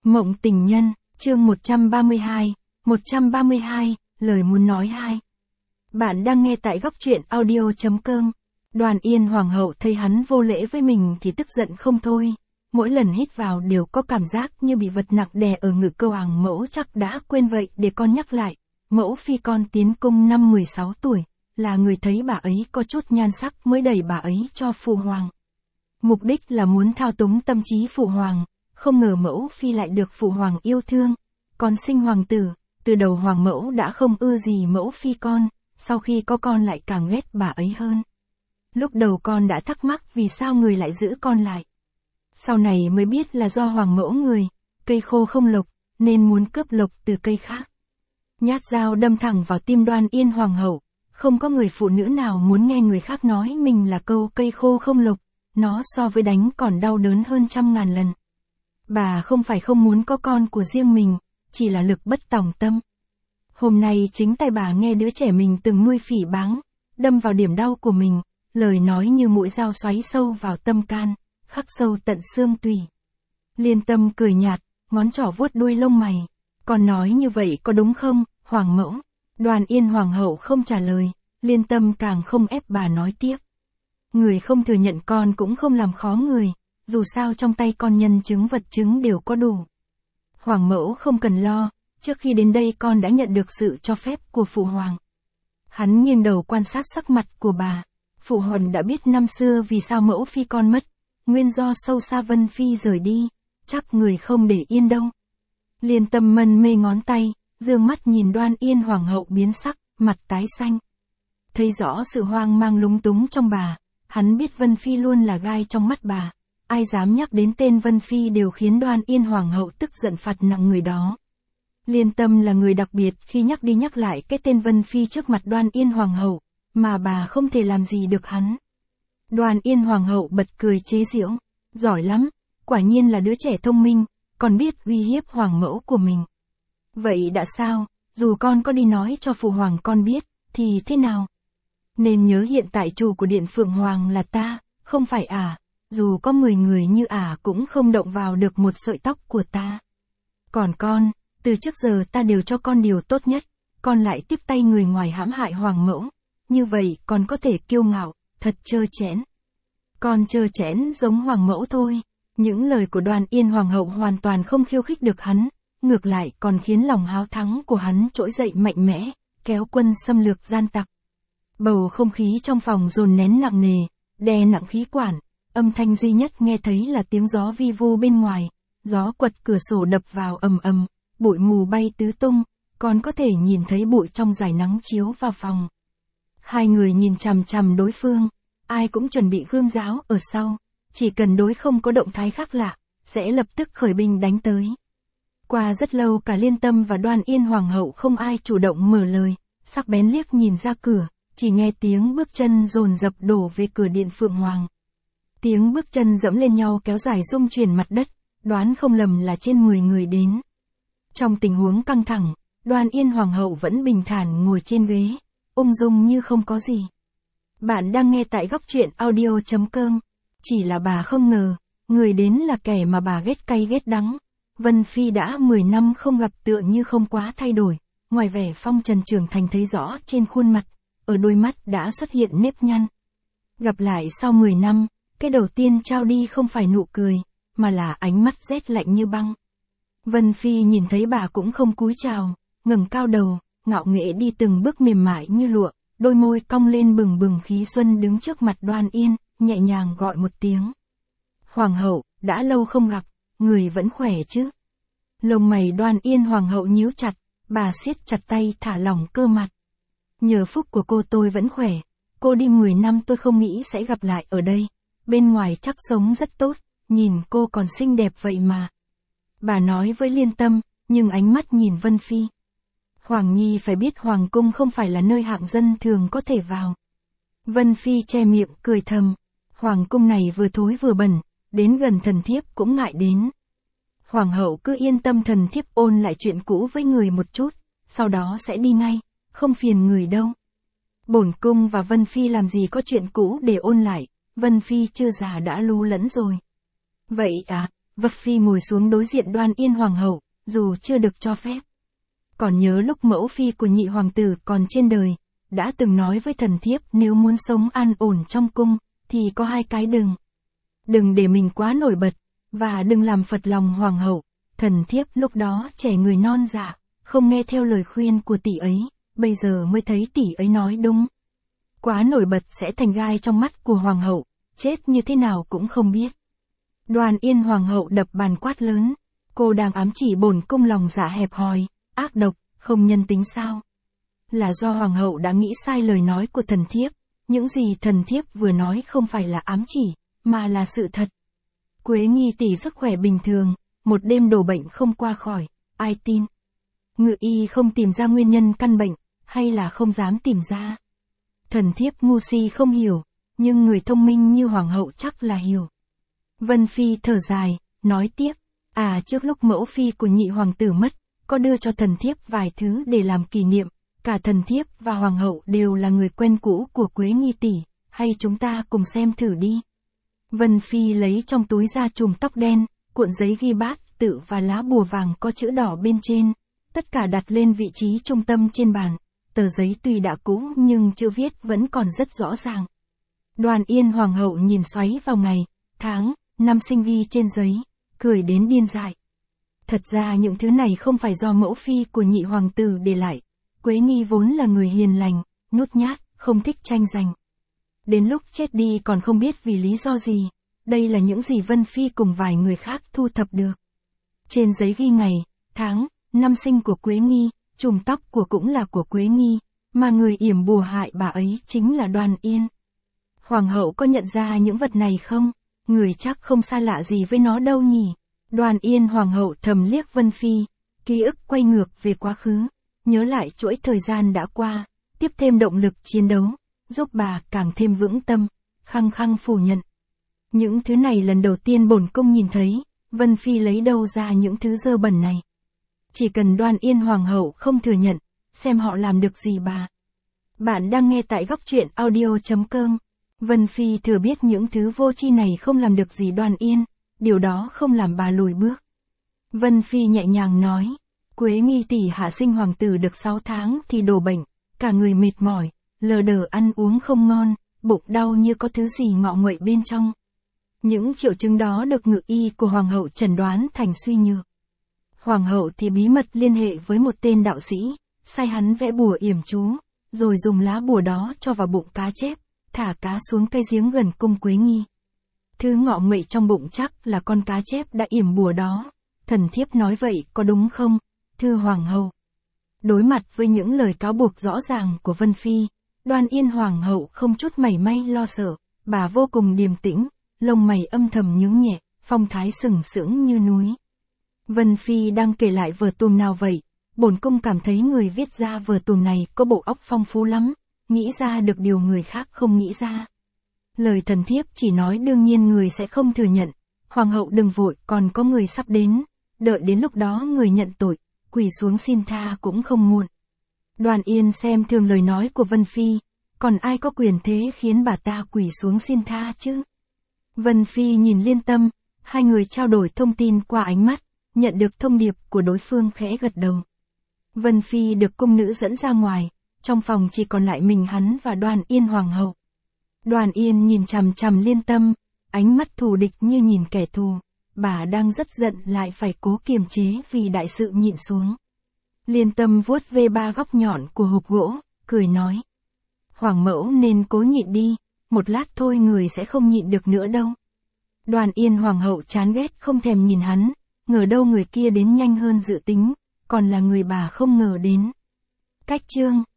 Mộng tình nhân, chương 132, 132, lời muốn nói 2. Bạn đang nghe tại góc truyện audio.com. Đoàn Yên Hoàng hậu thấy hắn vô lễ với mình thì tức giận không thôi. Mỗi lần hít vào đều có cảm giác như bị vật nặng đè ở ngực. Câu Hoàng mẫu chắc đã quên vậy, để con nhắc lại. Mẫu phi con tiến cung năm 16 tuổi, là người thấy bà ấy có chút nhan sắc mới đẩy bà ấy cho phụ hoàng. Mục đích là muốn thao túng tâm trí phụ hoàng. Không ngờ mẫu phi lại được phụ hoàng yêu thương, còn sinh hoàng tử. Từ đầu hoàng mẫu đã không ưa gì mẫu phi con, sau khi có con lại càng ghét bà ấy hơn. Lúc đầu con đã thắc mắc vì sao người lại giữ con lại. Sau này mới biết là do hoàng mẫu người, cây khô không lộc, nên muốn cướp lộc từ cây khác. Nhát dao đâm thẳng vào tim Đoan Yên Hoàng hậu, không có người phụ nữ nào muốn nghe người khác nói mình là câu cây khô không lộc, nó so với đánh còn đau đớn hơn 100.000 lần. Bà không phải không muốn có con của riêng mình, chỉ là lực bất tòng tâm. Hôm nay chính tay bà nghe đứa trẻ mình từng nuôi phỉ báng, đâm vào điểm đau của mình, lời nói như mũi dao xoáy sâu vào tâm can, khắc sâu tận xương tủy. Liên Tâm cười nhạt, ngón trỏ vuốt đuôi lông mày. Con nói như vậy có đúng không, Hoàng mẫu? Đoàn Yên Hoàng hậu không trả lời, Liên Tâm càng không ép bà nói tiếp. Người không thừa nhận con cũng không làm khó người. Dù sao trong tay con nhân chứng vật chứng đều có đủ. Hoàng mẫu không cần lo, trước khi đến đây con đã nhận được sự cho phép của phụ hoàng. Hắn nghiêng đầu quan sát sắc mặt của bà. Phụ hoàng đã biết năm xưa vì sao mẫu phi con mất, nguyên do sâu xa Vân Phi rời đi, chắc người không để yên đâu. Liên Tâm mân mê ngón tay, dương mắt nhìn Đoan Yên Hoàng hậu biến sắc, mặt tái xanh. Thấy rõ sự hoang mang lúng túng trong bà, hắn biết Vân Phi luôn là gai trong mắt bà. Ai dám nhắc đến tên Vân Phi đều khiến Đoan Yên Hoàng hậu tức giận phạt nặng người đó. Liên Tâm là người đặc biệt khi nhắc đi nhắc lại cái tên Vân Phi trước mặt Đoan Yên Hoàng hậu, mà bà không thể làm gì được hắn. Đoan Yên Hoàng hậu bật cười chế giễu, giỏi lắm, quả nhiên là đứa trẻ thông minh, còn biết uy hiếp hoàng mẫu của mình. Vậy đã sao, dù con có đi nói cho phụ hoàng con biết, thì thế nào? Nên nhớ hiện tại chủ của Điện Phượng Hoàng là ta, không phải dù có 10 người như cũng không động vào được một sợi tóc của ta. Còn con, từ trước giờ ta đều cho con điều tốt nhất, con lại tiếp tay người ngoài hãm hại hoàng mẫu, như vậy còn có thể kiêu ngạo, thật trơ trẽn. Con trơ trẽn giống hoàng mẫu thôi. Những lời của Đoan Yên Hoàng hậu hoàn toàn không khiêu khích được hắn, ngược lại còn khiến lòng háo thắng của hắn trỗi dậy mạnh mẽ, kéo quân xâm lược gian tặc. Bầu không khí trong phòng dồn nén nặng nề, đè nặng khí quản. Âm thanh duy nhất nghe thấy là tiếng gió vi vu bên ngoài, gió quật cửa sổ đập vào ầm ầm, bụi mù bay tứ tung, còn có thể nhìn thấy bụi trong dải nắng chiếu vào phòng. Hai người nhìn chằm chằm đối phương, ai cũng chuẩn bị gươm giáo ở sau, chỉ cần đối không có động thái khác lạ, sẽ lập tức khởi binh đánh tới. Qua rất lâu cả Liên Tâm và Đoan Yên Hoàng hậu không ai chủ động mở lời, sắc bén liếc nhìn ra cửa, chỉ nghe tiếng bước chân dồn dập đổ về cửa Điện Phượng Hoàng. Tiếng bước chân dẫm lên nhau kéo dài rung chuyển mặt đất, đoán không lầm là trên 10 người đến. Trong tình huống căng thẳng, Đoan Yên Hoàng hậu vẫn bình thản ngồi trên ghế, ung dung như không có gì. Bạn đang nghe tại góc truyện audio.com. Chỉ là bà không ngờ, người đến là kẻ mà bà ghét cay ghét đắng. Vân Phi đã 10 năm không gặp tựa như không quá thay đổi, ngoài vẻ phong trần trưởng thành thấy rõ trên khuôn mặt, ở đôi mắt đã xuất hiện nếp nhăn. Gặp lại sau 10 năm, cái đầu tiên trao đi không phải nụ cười, mà là ánh mắt rét lạnh như băng. Vân Phi nhìn thấy bà cũng không cúi chào, ngẩng cao đầu, ngạo nghễ đi từng bước mềm mại như lụa, đôi môi cong lên bừng bừng khí xuân đứng trước mặt Đoan Yên, nhẹ nhàng gọi một tiếng. Hoàng hậu, đã lâu không gặp, người vẫn khỏe chứ? Lông mày Đoan Yên Hoàng hậu nhíu chặt, bà siết chặt tay thả lỏng cơ mặt. Nhờ phúc của cô tôi vẫn khỏe, cô đi 10 năm tôi không nghĩ sẽ gặp lại ở đây. Bên ngoài chắc sống rất tốt, nhìn cô còn xinh đẹp vậy mà. Bà nói với Liên Tâm, nhưng ánh mắt nhìn Vân Phi. Hoàng Nhi phải biết hoàng cung không phải là nơi hạng dân thường có thể vào. Vân Phi che miệng cười thầm. Hoàng cung này vừa thối vừa bẩn, đến gần thần thiếp cũng ngại đến. Hoàng hậu cứ yên tâm, thần thiếp ôn lại chuyện cũ với người một chút, sau đó sẽ đi ngay, không phiền người đâu. Bổn cung và Vân Phi làm gì có chuyện cũ để ôn lại. Vân Phi chưa già đã lú lẫn rồi. Vậy Vập Phi ngồi xuống đối diện Đoan Yên hoàng hậu, dù chưa được cho phép. Còn nhớ lúc mẫu phi của nhị hoàng tử còn trên đời, đã từng nói với thần thiếp nếu muốn sống an ổn trong cung, thì có hai cái đừng. Đừng để mình quá nổi bật, và đừng làm phật lòng hoàng hậu. Thần thiếp lúc đó trẻ người non dạ, không nghe theo lời khuyên của tỷ ấy, bây giờ mới thấy tỷ ấy nói đúng. Quá nổi bật sẽ thành gai trong mắt của hoàng hậu, chết như thế nào cũng không biết. Đoan Yên hoàng hậu đập bàn quát lớn, cô đang ám chỉ bổn cung lòng dạ hẹp hòi, ác độc, không nhân tính sao? Là do hoàng hậu đã nghĩ sai lời nói của thần thiếp, những gì thần thiếp vừa nói không phải là ám chỉ, mà là sự thật. Quế Nghi tỷ sức khỏe bình thường, một đêm đổ bệnh không qua khỏi, ai tin? Ngự y không tìm ra nguyên nhân căn bệnh, hay là không dám tìm ra? Thần thiếp ngu si không hiểu, nhưng người thông minh như hoàng hậu chắc là hiểu. Vân Phi thở dài, nói tiếp, trước lúc mẫu phi của nhị hoàng tử mất, có đưa cho thần thiếp vài thứ để làm kỷ niệm, cả thần thiếp và hoàng hậu đều là người quen cũ của Quế Nghi tỷ, hay chúng ta cùng xem thử đi. Vân Phi lấy trong túi ra chùm tóc đen, cuộn giấy ghi bát tự và lá bùa vàng có chữ đỏ bên trên, tất cả đặt lên vị trí trung tâm trên bàn. Tờ giấy tuy đã cũ nhưng chữ viết vẫn còn rất rõ ràng. Đoan Yên hoàng hậu nhìn xoáy vào ngày, tháng, năm sinh ghi trên giấy, cười đến điên dại. Thật ra những thứ này không phải do mẫu phi của nhị hoàng tử để lại. Quế Nghi vốn là người hiền lành, nhút nhát, không thích tranh giành. Đến lúc chết đi còn không biết vì lý do gì. Đây là những gì Vân Phi cùng vài người khác thu thập được. Trên giấy ghi ngày, tháng, năm sinh của Quế Nghi, chùm tóc của cũng là của Quế Nghi, mà người yểm bùa hại bà ấy chính là Đoan Yên. Hoàng hậu có nhận ra những vật này không? Người chắc không xa lạ gì với nó đâu nhỉ? Đoan Yên hoàng hậu thầm liếc Vân Phi, ký ức quay ngược về quá khứ, nhớ lại chuỗi thời gian đã qua, tiếp thêm động lực chiến đấu, giúp bà càng thêm vững tâm, khăng khăng phủ nhận. Những thứ này lần đầu tiên bổn cung nhìn thấy, Vân Phi lấy đâu ra những thứ dơ bẩn này. Chỉ cần Đoan Yên hoàng hậu không thừa nhận, xem họ làm được gì bà. Bạn đang nghe tại góc truyện audio.com. Vân Phi thừa biết những thứ vô tri này không làm được gì Đoan Yên, điều đó không làm bà lùi bước. Vân Phi nhẹ nhàng nói, Quế Nghi tỷ hạ sinh hoàng tử được 6 tháng thì đổ bệnh, cả người mệt mỏi, lờ đờ ăn uống không ngon, bụng đau như có thứ gì ngọ nguậy bên trong. Những triệu chứng đó được ngự y của hoàng hậu chẩn đoán thành suy nhược. Hoàng hậu thì bí mật liên hệ với một tên đạo sĩ, sai hắn vẽ bùa yểm chú, rồi dùng lá bùa đó cho vào bụng cá chép, thả cá xuống cây giếng gần cung Quế Nghi. Thứ ngọ nguậy trong bụng chắc là con cá chép đã yểm bùa đó. Thần thiếp nói vậy có đúng không, thưa hoàng hậu? Đối mặt với những lời cáo buộc rõ ràng của Vân Phi, Đoan Yên hoàng hậu không chút mảy may lo sợ, bà vô cùng điềm tĩnh, lông mày âm thầm nhướng nhẹ, phong thái sừng sững như núi. Vân Phi đang kể lại vở tuồng nào vậy? Bổn cung cảm thấy người viết ra vở tuồng này có bộ óc phong phú lắm, nghĩ ra được điều người khác không nghĩ ra. Lời thần thiếp chỉ nói đương nhiên người sẽ không thừa nhận. Hoàng hậu đừng vội, còn có người sắp đến. Đợi đến lúc đó người nhận tội, quỳ xuống xin tha cũng không muộn. Đoan Yên xem thường lời nói của Vân Phi, còn ai có quyền thế khiến bà ta quỳ xuống xin tha chứ? Vân Phi nhìn Liên Tâm, hai người trao đổi thông tin qua ánh mắt, nhận được thông điệp của đối phương khẽ gật đầu. Vân Phi được cung nữ dẫn ra ngoài, trong phòng chỉ còn lại mình hắn và Đoan Yên hoàng hậu. Đoan Yên nhìn chằm chằm Liên Tâm, ánh mắt thù địch như nhìn kẻ thù, bà đang rất giận lại phải cố kiềm chế vì đại sự nhịn xuống. Liên Tâm vuốt ve ba góc nhọn của hộp gỗ, cười nói. Hoàng mẫu nên cố nhịn đi, một lát thôi người sẽ không nhịn được nữa đâu. Đoan Yên hoàng hậu chán ghét không thèm nhìn hắn, ngờ đâu người kia đến nhanh hơn dự tính, còn là người bà không ngờ đến. Cách chương